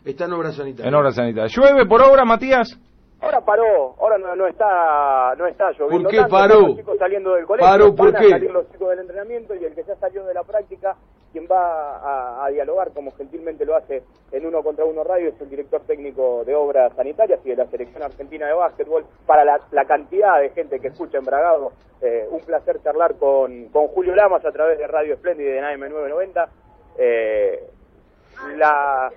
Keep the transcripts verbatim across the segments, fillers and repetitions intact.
Está en obra sanitaria. En obra sanitaria. ¿Llueve por obra, Matías? Ahora paró, ahora no, no está no está lloviendo. ¿Por qué tanto, paró? Los chicos saliendo del colegio, ¿Paró por van qué? a salir los chicos del entrenamiento y el que ya salió de la práctica, quien va a, a dialogar, como gentilmente lo hace en Uno Contra Uno Radio, es el director técnico de Obras Sanitarias y de la Selección Argentina de Básquetbol. Para la, la cantidad de gente que escucha en Bragado, eh, un placer charlar con, con Julio Lamas a través de Radio Espléndida y de A M nueve noventa. Eh, la...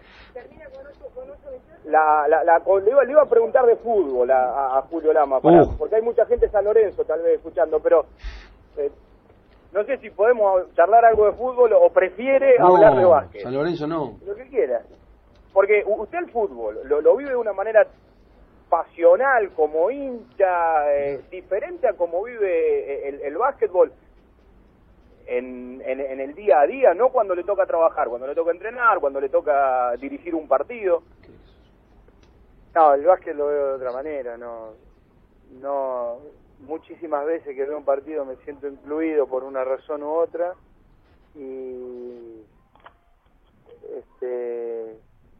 La, la, la, le, iba, le iba a preguntar de fútbol a, a, a Julio Lama, para, uh. porque hay mucha gente de San Lorenzo tal vez escuchando, pero eh, no sé si podemos charlar algo de fútbol o prefiere no, hablar de básquet. San Lorenzo no. Lo que quiera. Porque usted el fútbol lo, lo vive de una manera pasional, como hincha, eh, diferente a como vive el, el básquetbol en, en, en el día a día, no cuando le toca trabajar, cuando le toca entrenar, cuando le toca dirigir un partido. No, el básquet lo veo de otra manera, no, no, muchísimas veces que veo un partido me siento incluido por una razón u otra y, este,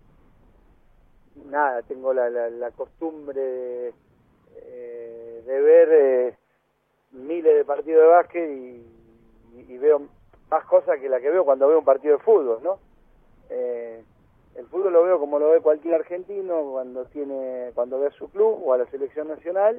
nada, tengo la, la, la costumbre de, eh, de ver eh, miles de partidos de básquet y, y, y veo más cosas que la que veo cuando veo un partido de fútbol, ¿no? Eh, El fútbol lo veo como lo ve cualquier argentino cuando tiene cuando ve a su club o a la selección nacional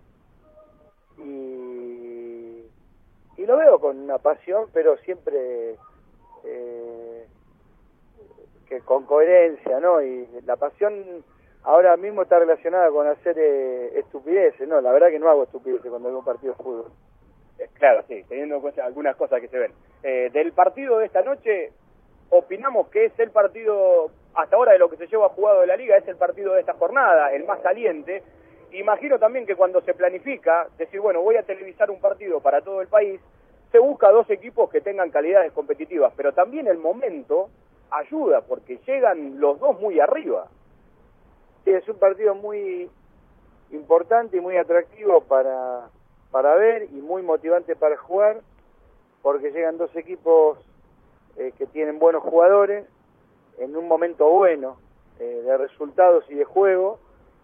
y, y lo veo con una pasión, pero siempre eh, que con coherencia, ¿no? Y la pasión ahora mismo está relacionada con hacer eh, estupideces, ¿no? La verdad que no hago estupideces cuando veo un partido de fútbol. Eh, claro, sí, teniendo en cuenta algunas cosas que se ven. Eh, del partido de esta noche, opinamos que es el partido, hasta ahora de lo que se lleva jugado de la Liga, es el partido de esta jornada, el más saliente. Imagino también que cuando se planifica, decir, bueno, voy a televisar un partido para todo el país, se busca dos equipos que tengan calidades competitivas, pero también el momento ayuda, porque llegan los dos muy arriba. Sí, es un partido muy importante y muy atractivo para, para ver y muy motivante para jugar, porque llegan dos equipos Eh, que tienen buenos jugadores en un momento bueno eh, de resultados y de juego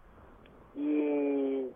y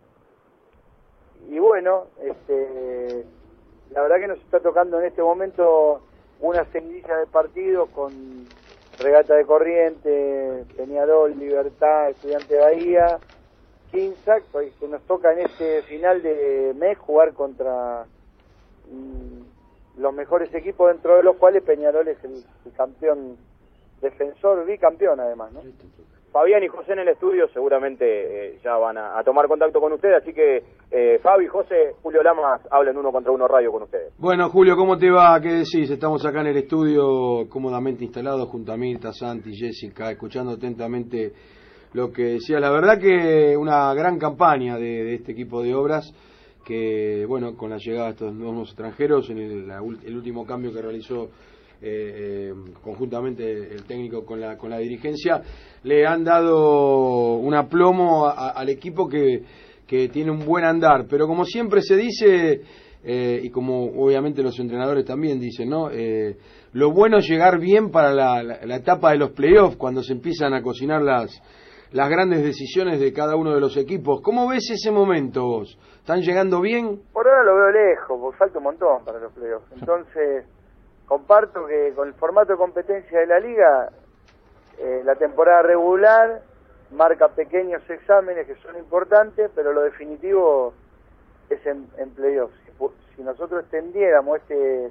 y bueno este la verdad que nos está tocando en este momento una seguidilla de partidos con Regata de Corrientes, Peñarol, Libertad, Estudiante de Bahía, Quinsac, pues, que nos toca en este final de mes jugar contra mm, los mejores equipos, dentro de los cuales Peñarol es el, el campeón defensor, bicampeón además, ¿no? Fabián y José en el estudio seguramente eh, ya van a, a tomar contacto con ustedes, así que eh, Fabi, José, Julio Lamas hablan Uno Contra Uno Radio con ustedes. Bueno, Julio, ¿cómo te va? ¿Qué decís? Estamos acá en el estudio cómodamente instalados junto a Mirta, Santi, Jessica, escuchando atentamente lo que decía. La verdad que una gran campaña de, de este equipo de obras, que bueno, con la llegada de estos nuevos extranjeros, en el, la, el último cambio que realizó eh, eh, conjuntamente el técnico con la con la dirigencia, le han dado un aplomo a, a, al equipo que, que tiene un buen andar, pero como siempre se dice, eh, y como obviamente los entrenadores también dicen, ¿no? Eh, lo bueno es llegar bien para la, la, la etapa de los playoffs, cuando se empiezan a cocinar las las grandes decisiones de cada uno de los equipos. ¿Cómo ves ese momento vos? ¿Están llegando bien? Por ahora lo veo lejos, porque falta un montón para los playoffs. Entonces, comparto que con el formato de competencia de la Liga, eh, la temporada regular marca pequeños exámenes que son importantes, pero lo definitivo es en, en playoffs. Si, si nosotros extendiéramos este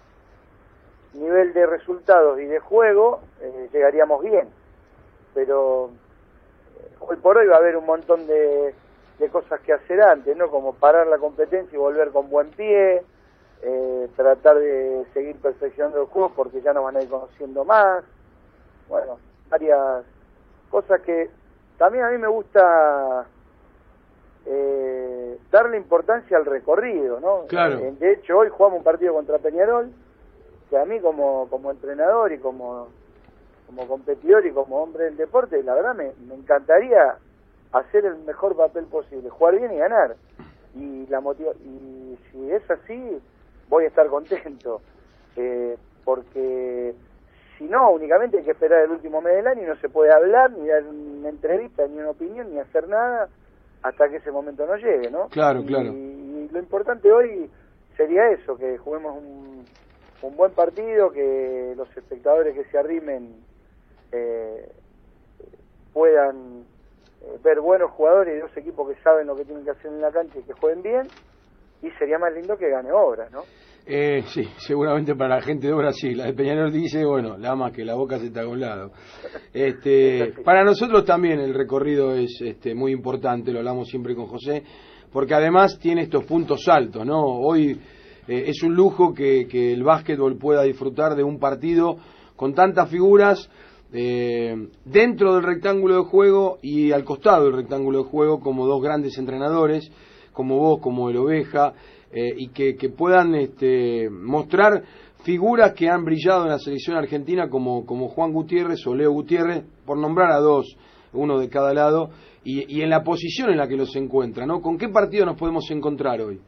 nivel de resultados y de juego, eh, llegaríamos bien. Pero hoy por hoy va a haber un montón de, de cosas que hacer antes, ¿no? Como parar la competencia y volver con buen pie, eh, tratar de seguir perfeccionando el juego porque ya nos van a ir conociendo más. Bueno, varias cosas que también a mí me gusta eh, darle importancia al recorrido, ¿no? Claro. Eh, de hecho, hoy jugamos un partido contra Peñarol, que a mí como, como entrenador y como... como competidor y como hombre del deporte, la verdad me, me encantaría hacer el mejor papel posible, jugar bien y ganar. Y la motiva y si es así, voy a estar contento, eh, porque si no, únicamente hay que esperar el último mes del año y no se puede hablar, ni dar una entrevista, ni una opinión, ni hacer nada hasta que ese momento no llegue, ¿no? Claro, y, claro. Y lo importante hoy sería eso, que juguemos un, un buen partido, que los espectadores que se arrimen eh, puedan eh, ver buenos jugadores y dos equipos que saben lo que tienen que hacer en la cancha y que jueguen bien, y sería más lindo que gane Obras, ¿no? Eh, sí, seguramente para la gente de Obras sí. La de Peñarol dice, bueno, la más que la boca se está a un lado. Este, para nosotros también el recorrido es este, muy importante, lo hablamos siempre con José, porque además tiene estos puntos altos, ¿no? Hoy eh, es un lujo que, que el básquetbol pueda disfrutar de un partido con tantas figuras eh, dentro del rectángulo de juego y al costado del rectángulo de juego, como dos grandes entrenadores, como vos, como el Oveja, eh, y que, que puedan este, mostrar figuras que han brillado en la selección argentina como, como Juan Gutiérrez o Leo Gutiérrez, por nombrar a dos, uno de cada lado, y, y en la posición en la que los encuentra, ¿no? ¿Con qué partido nos podemos encontrar hoy?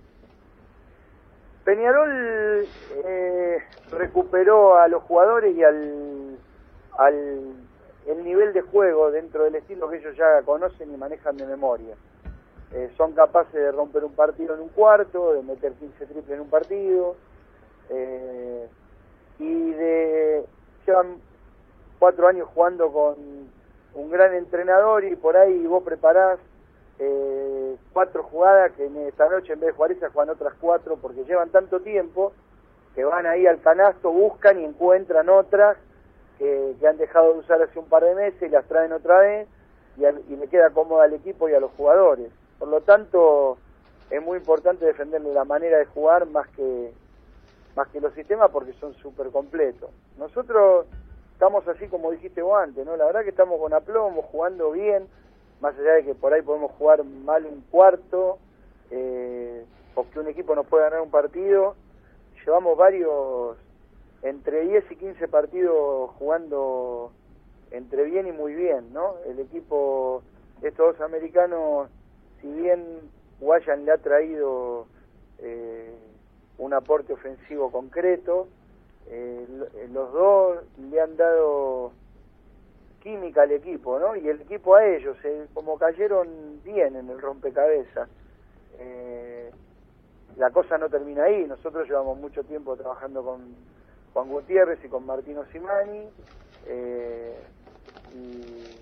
Peñarol eh, recuperó a los jugadores y al, al el nivel de juego dentro del estilo que ellos ya conocen y manejan de memoria. Eh, son capaces de romper un partido en un cuarto, de meter quince triples en un partido, eh, y de llevan cuatro años jugando con un gran entrenador y por ahí vos preparás eh, cuatro jugadas que en esta noche en vez de jugar esas juegan otras cuatro porque llevan tanto tiempo que van ahí al canasto, buscan y encuentran otras que, que han dejado de usar hace un par de meses y las traen otra vez y, al, y le queda cómoda al equipo y a los jugadores. Por lo tanto, es muy importante defenderle la manera de jugar más que más que los sistemas porque son súper completos. Nosotros estamos así como dijiste vos antes, ¿no? La verdad que estamos con aplomo, jugando bien, más allá de que por ahí podemos jugar mal un cuarto, eh, o que un equipo nos puede ganar un partido. Llevamos varios, entre diez y quince partidos jugando entre bien y muy bien, ¿no? El equipo, estos dos americanos, si bien Guayan le ha traído eh, un aporte ofensivo concreto, eh, los dos le han dado química al equipo, ¿no? Y el equipo a ellos, eh, como cayeron bien en el rompecabezas. Eh, la cosa no termina ahí, nosotros llevamos mucho tiempo trabajando con Juan Gutiérrez y con Martino Simani, eh, y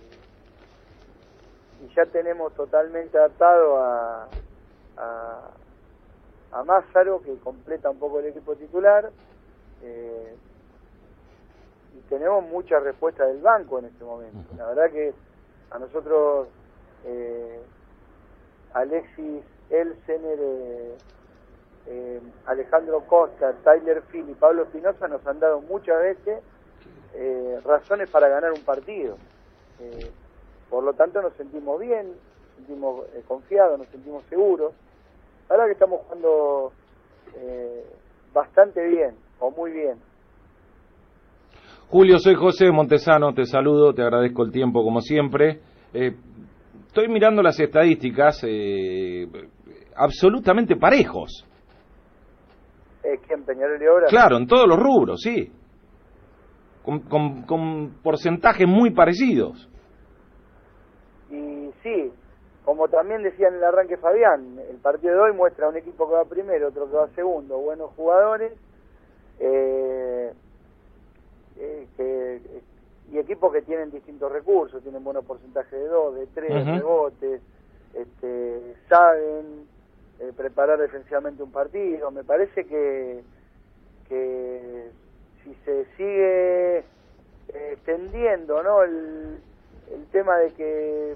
y ya tenemos totalmente adaptado a, a, a Mazzaro, que completa un poco el equipo titular, eh, y tenemos mucha respuesta del banco en este momento. La verdad que a nosotros eh, Alexis Elsener, eh, eh, Alejandro Costa, Tyler Phil y Pablo Espinosa nos han dado muchas veces eh, razones para ganar un partido. Eh, Por lo tanto nos sentimos bien, nos sentimos eh, confiados, nos sentimos seguros. Ahora que estamos jugando eh, bastante bien, o muy bien. Julio, soy José Montesano, te saludo, te agradezco el tiempo como siempre. Eh, estoy mirando las estadísticas, eh, absolutamente parejos. Eh, ¿Quién, Peñarol y Obras? Claro, en todos los rubros, sí. Con, con, con porcentajes muy parecidos. Y sí, como también decía en el arranque Fabián, el partido de hoy muestra un equipo que va primero, otro que va segundo, buenos jugadores, eh, eh, que, y equipos que tienen distintos recursos, tienen buenos porcentajes de dos, de tres, uh-huh. rebotes, este, saben eh, preparar defensivamente un partido. Me parece que, que si se sigue eh, extendiendo, ¿no?, el el tema de que eh,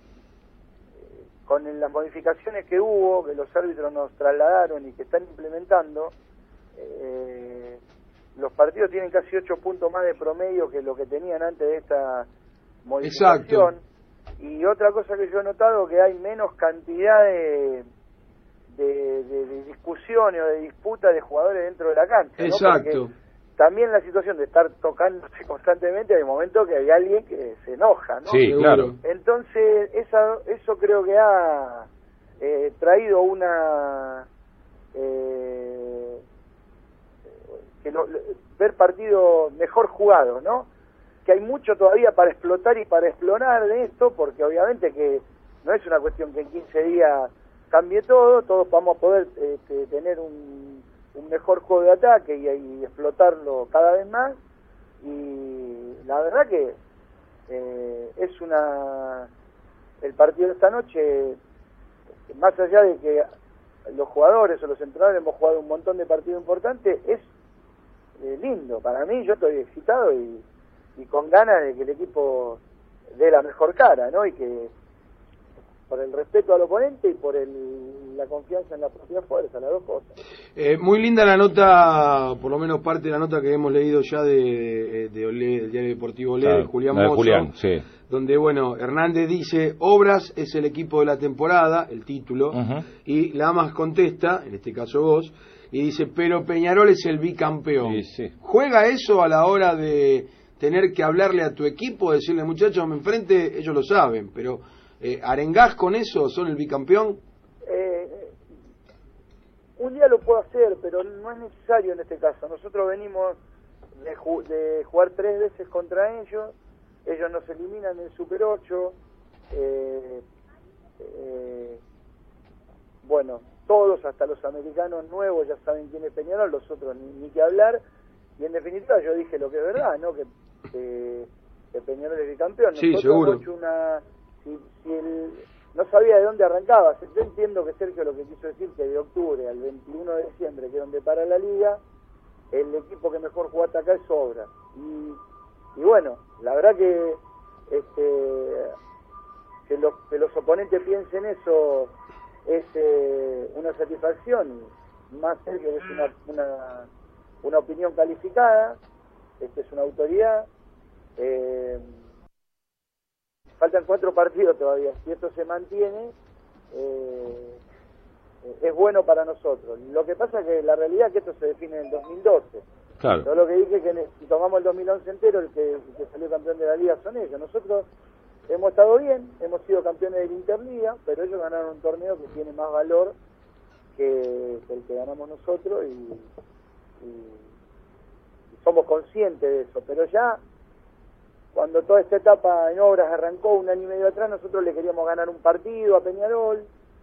con las modificaciones que hubo, que los árbitros nos trasladaron y que están implementando, eh, los partidos tienen casi ocho puntos más de promedio que lo que tenían antes de esta modificación. Exacto. Y otra cosa que yo he notado, que hay menos cantidad de, de, de, de discusiones o de disputas de jugadores dentro de la cancha. Exacto. ¿No? Porque también la situación de estar tocándose constantemente, hay momentos que hay alguien que se enoja, ¿no? Sí, claro. Entonces, esa, eso creo que ha eh, traído una... Eh, que lo, ver partidos mejor jugados, ¿no? Que hay mucho todavía para explotar y para explorar de esto, porque obviamente que no es una cuestión que en quince días cambie todo, todos vamos a poder este, tener un, un mejor juego de ataque y, y explotarlo cada vez más, y la verdad que eh, es una el partido de esta noche, más allá de que los jugadores o los entrenadores hemos jugado un montón de partidos importantes, es eh, lindo, para mí yo estoy excitado y, y con ganas de que el equipo dé la mejor cara, ¿no? Y que por el respeto al oponente y por el, la confianza en la propia fuerza, las dos cosas. Eh, muy linda la nota, por lo menos parte de la nota que hemos leído ya de, de, de Olé, del diario deportivo Olé, claro, de Julián de Mozo, Julián, sí. Donde, bueno, Hernández dice, Obras es el equipo de la temporada, el título, uh-huh. y Lamas contesta, en este caso vos, y dice, pero Peñarol es el bicampeón. Sí, sí. ¿Juega eso a la hora de tener que hablarle a tu equipo, decirle, muchachos, me enfrente? Ellos lo saben, pero... Eh, ¿arengás con eso? ¿Son el bicampeón? Eh, un día lo puedo hacer, pero no es necesario en este caso. Nosotros venimos de, ju de jugar tres veces contra ellos, ellos nos eliminan en Super ocho, eh, eh, bueno, todos, hasta los americanos nuevos, ya saben quién es Peñarol, los otros ni, ni que hablar, y en definitiva yo dije lo que es verdad, ¿no? Que, que, que Peñarol es bicampeón. Sí, nosotros seguro. hemos hecho una... Si, si el, no sabía de dónde arrancaba, yo entiendo que Sergio lo que quiso decir que de octubre al veintiuno de diciembre, que es donde para la liga, el equipo que mejor juega hasta acá es Obras. Y, y bueno, la verdad que este que los, que los oponentes piensen eso es eh, una satisfacción, más Sergio es una, una, una opinión calificada, este es una autoridad. eh, Faltan cuatro partidos todavía. Si esto se mantiene, eh, es bueno para nosotros. Lo que pasa es que la realidad es que esto se define en el dos mil doce. Claro. Todo lo que dije que si tomamos el dos mil once entero, el que, el que salió campeón de la liga son ellos. Nosotros hemos estado bien, hemos sido campeones de la Interliga, pero ellos ganaron un torneo que tiene más valor que, que el que ganamos nosotros y, y, y somos conscientes de eso. Pero ya... Cuando toda esta etapa en Obras arrancó un año y medio atrás, nosotros le queríamos ganar un partido a Peñarol,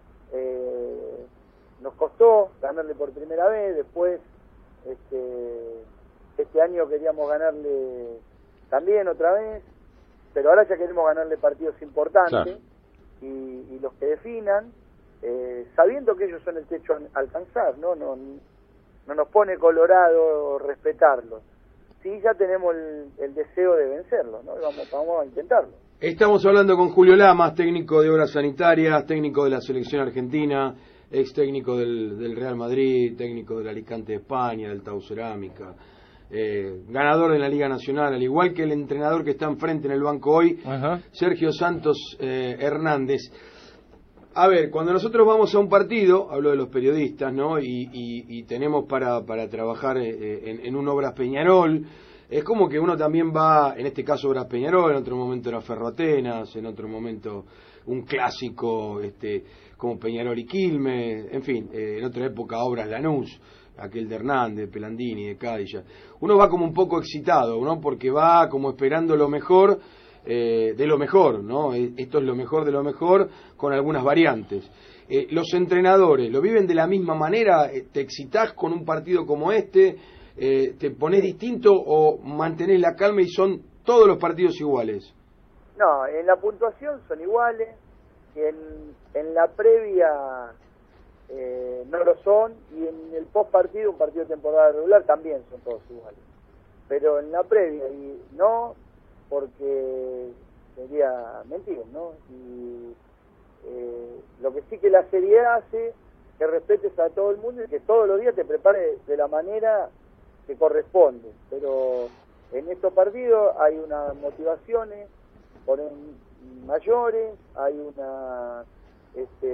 eh, nos costó ganarle por primera vez, después este, este año queríamos ganarle también otra vez, pero ahora ya queremos ganarle partidos importantes, claro. y, y los que definan, eh, sabiendo que ellos son el techo a alcanzar, ¿no? No, no nos pone colorado respetarlos. Sí, ya tenemos el, el deseo de vencerlo, ¿no? Vamos, vamos a intentarlo. Estamos hablando con Julio Lamas, técnico de Obras Sanitarias, técnico de la selección argentina, ex técnico del, del Real Madrid, técnico del Alicante de España, del Tau Cerámica, eh, ganador de la Liga Nacional, al igual que el entrenador que está enfrente en el banco hoy, uh-huh. Sergio Santos eh, Hernández. A ver, cuando nosotros vamos a un partido, hablo de los periodistas, ¿no? Y, y, y tenemos para, para trabajar eh, en, en un Obras Peñarol, es como que uno también va, en este caso Obras Peñarol, en otro momento era Ferro Atenas, en otro momento un clásico este como Peñarol y Quilmes, en fin, eh, en otra época Obras Lanús, aquel de Hernández, Pelandini, de Cádiz. Uno va como un poco excitado, ¿no? Porque va como esperando lo mejor, Eh, de lo mejor, ¿no? Esto es lo mejor de lo mejor con algunas variantes. Eh, los entrenadores, ¿lo viven de la misma manera? ¿Te excitás con un partido como este? Eh, ¿Te ponés distinto o mantenés la calma y son todos los partidos iguales? No, en la puntuación son iguales, y en, en la previa eh, no lo son, y en el post partido, un partido de temporada regular, también son todos iguales. Pero en la previa, y no... porque sería mentir, ¿no? Y eh, lo que sí que la seriedad hace que respetes a todo el mundo y que todos los días te prepares de la manera que corresponde. Pero en estos partidos hay unas motivaciones por mayores, hay una este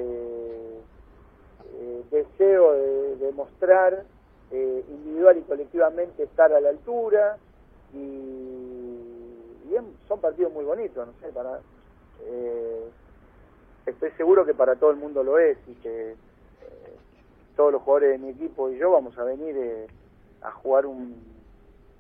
eh, deseo de, de mostrar eh, individual y colectivamente estar a la altura, y son partidos muy bonitos, no sé, para eh, estoy seguro que para todo el mundo lo es, y que eh, todos los jugadores de mi equipo y yo vamos a venir eh, a jugar un,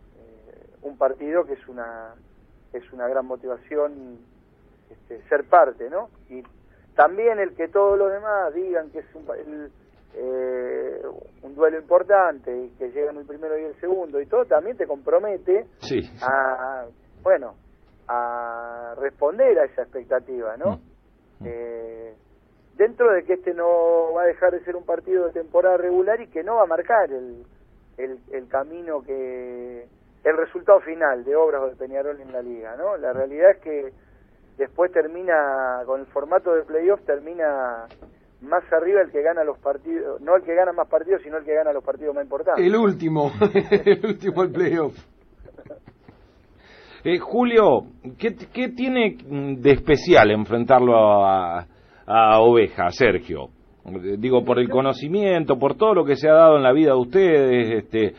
un partido que es una es una gran motivación este, ser parte, ¿no? Y también el que todos los demás digan que es un, el, eh, un duelo importante y que llegan el primero y el segundo y todo, también te compromete sí. a, bueno, a responder a esa expectativa, ¿no? Mm. Eh, dentro de que este no va a dejar de ser un partido de temporada regular y que no va a marcar el, el, el camino que... el resultado final de Obras o de Peñarol en la liga, ¿no? La realidad es que después termina, con el formato de playoff, termina más arriba el que gana los partidos, no el que gana más partidos, sino el que gana los partidos más importantes. El último, el último el playoff. Eh, Julio, ¿qué, ¿qué tiene de especial enfrentarlo a, a Oveja, a Sergio? Digo, por el conocimiento, por todo lo que se ha dado en la vida de ustedes, este,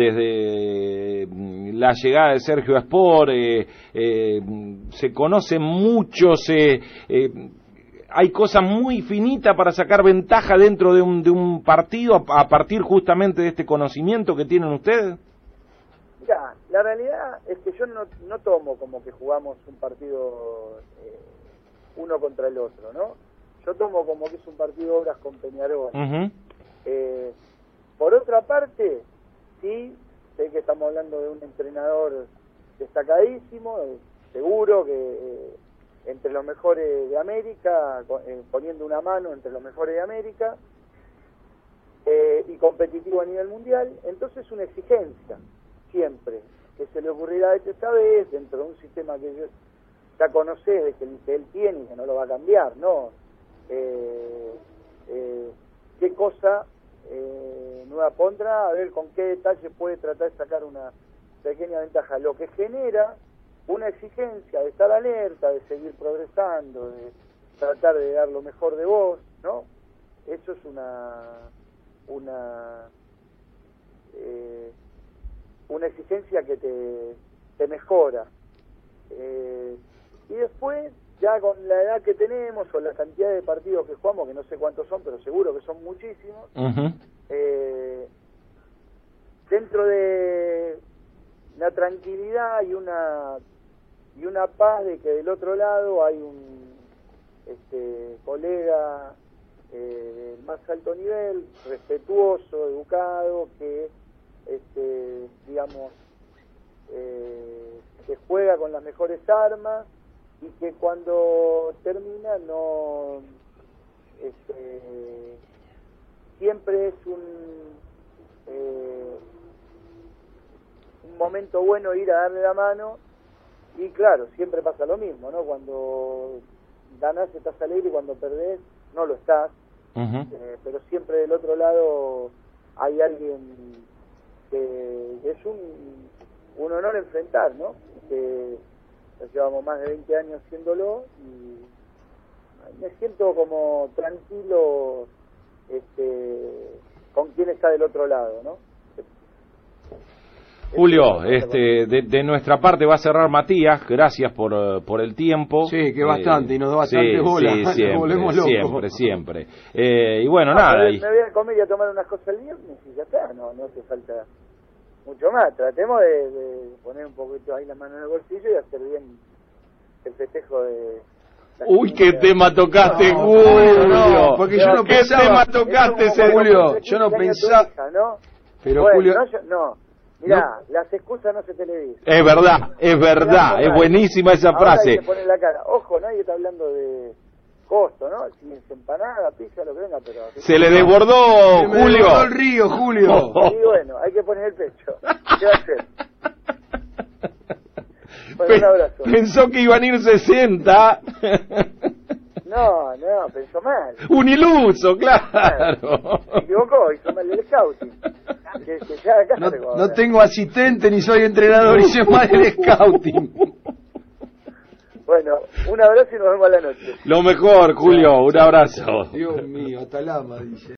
desde la llegada de Sergio a Sport, eh, eh, se conocen mucho, se, eh, hay cosas muy finitas para sacar ventaja dentro de un, de un partido a, a partir justamente de este conocimiento que tienen ustedes. Mira, la realidad es que yo no, no tomo como que jugamos un partido eh, uno contra el otro, ¿no? Yo tomo como que es un partido Obras con Peñarol. Uh-huh. eh, por otra parte, sí, sé que estamos hablando de un entrenador destacadísimo, eh, seguro que eh, entre los mejores de América, eh, poniendo una mano entre los mejores de América, eh, y competitivo a nivel mundial. Entonces una exigencia, siempre, que se le ocurrirá esta vez, dentro de un sistema que yo ya conocés, de que, que él tiene y que no lo va a cambiar, ¿no? Eh, eh, qué cosa eh, nueva pondrá, a ver con qué detalle puede tratar de sacar una pequeña ventaja, lo que genera una exigencia de estar alerta, de seguir progresando, de tratar de dar lo mejor de vos, ¿no? Eso es una una eh, una exigencia que te, te mejora, eh, y después ya con la edad que tenemos o la cantidad de partidos que jugamos, que no sé cuántos son, pero seguro que son muchísimos, uh-huh. eh, dentro de la tranquilidad y una y una paz de que del otro lado hay un este colega eh, del más alto nivel, respetuoso, educado, que este digamos eh, que juega con las mejores armas y que cuando termina no este, siempre es un eh, un momento bueno ir a darle la mano. Y claro, siempre pasa lo mismo, ¿no? Cuando ganás estás alegre y cuando perdés no lo estás. Uh-huh. eh, pero siempre del otro lado hay alguien que es un, un honor enfrentar, ¿no? Que llevamos más de veinte años haciéndolo y me siento como tranquilo este, con quien está del otro lado, ¿no? Julio, este, de, de nuestra parte va a cerrar Matías, gracias por, por el tiempo. Sí, que bastante, eh, y nos da bastante sí, bola, sí, siempre, volvemos locos. Siempre, siempre. Eh, y bueno, no, nada. Me, y... me voy a comer y a tomar unas cosas el viernes y ya está, no, no hace falta mucho más. Tratemos de, de poner un poquito ahí la mano en el bolsillo y hacer bien el festejo de... Uy, qué tema tocaste, no, Julio. No, porque yo no ¿Qué pensaba, tema tocaste, ese Julio? Yo no pensaba... Hija, ¿no? Pero bueno, Julio... No, yo, no. Mirá, no. Las excusas no se televisan. Es verdad, es verdad, es buenísima esa Ahora frase. hay que poner la cara. Ojo, nadie está hablando de costo, ¿no? Si es empanada, pizza, lo que venga, pero... Se le desbordó, Se me Julio. desbordó el río, Julio. Y bueno, hay que poner el pecho. ¿Qué va a hacer? Bueno, un abrazo. Pensó que iban a ir sesenta. No, no, pensó mal. Un iluso, claro. Se equivocó, hizo mal el scouting. Que, que se haga No, cargo, no tengo asistente ni soy entrenador, hice mal el scouting. Bueno, un abrazo y nos vemos a la noche. Lo mejor, Julio, un abrazo. Dios mío, hasta lama, dice.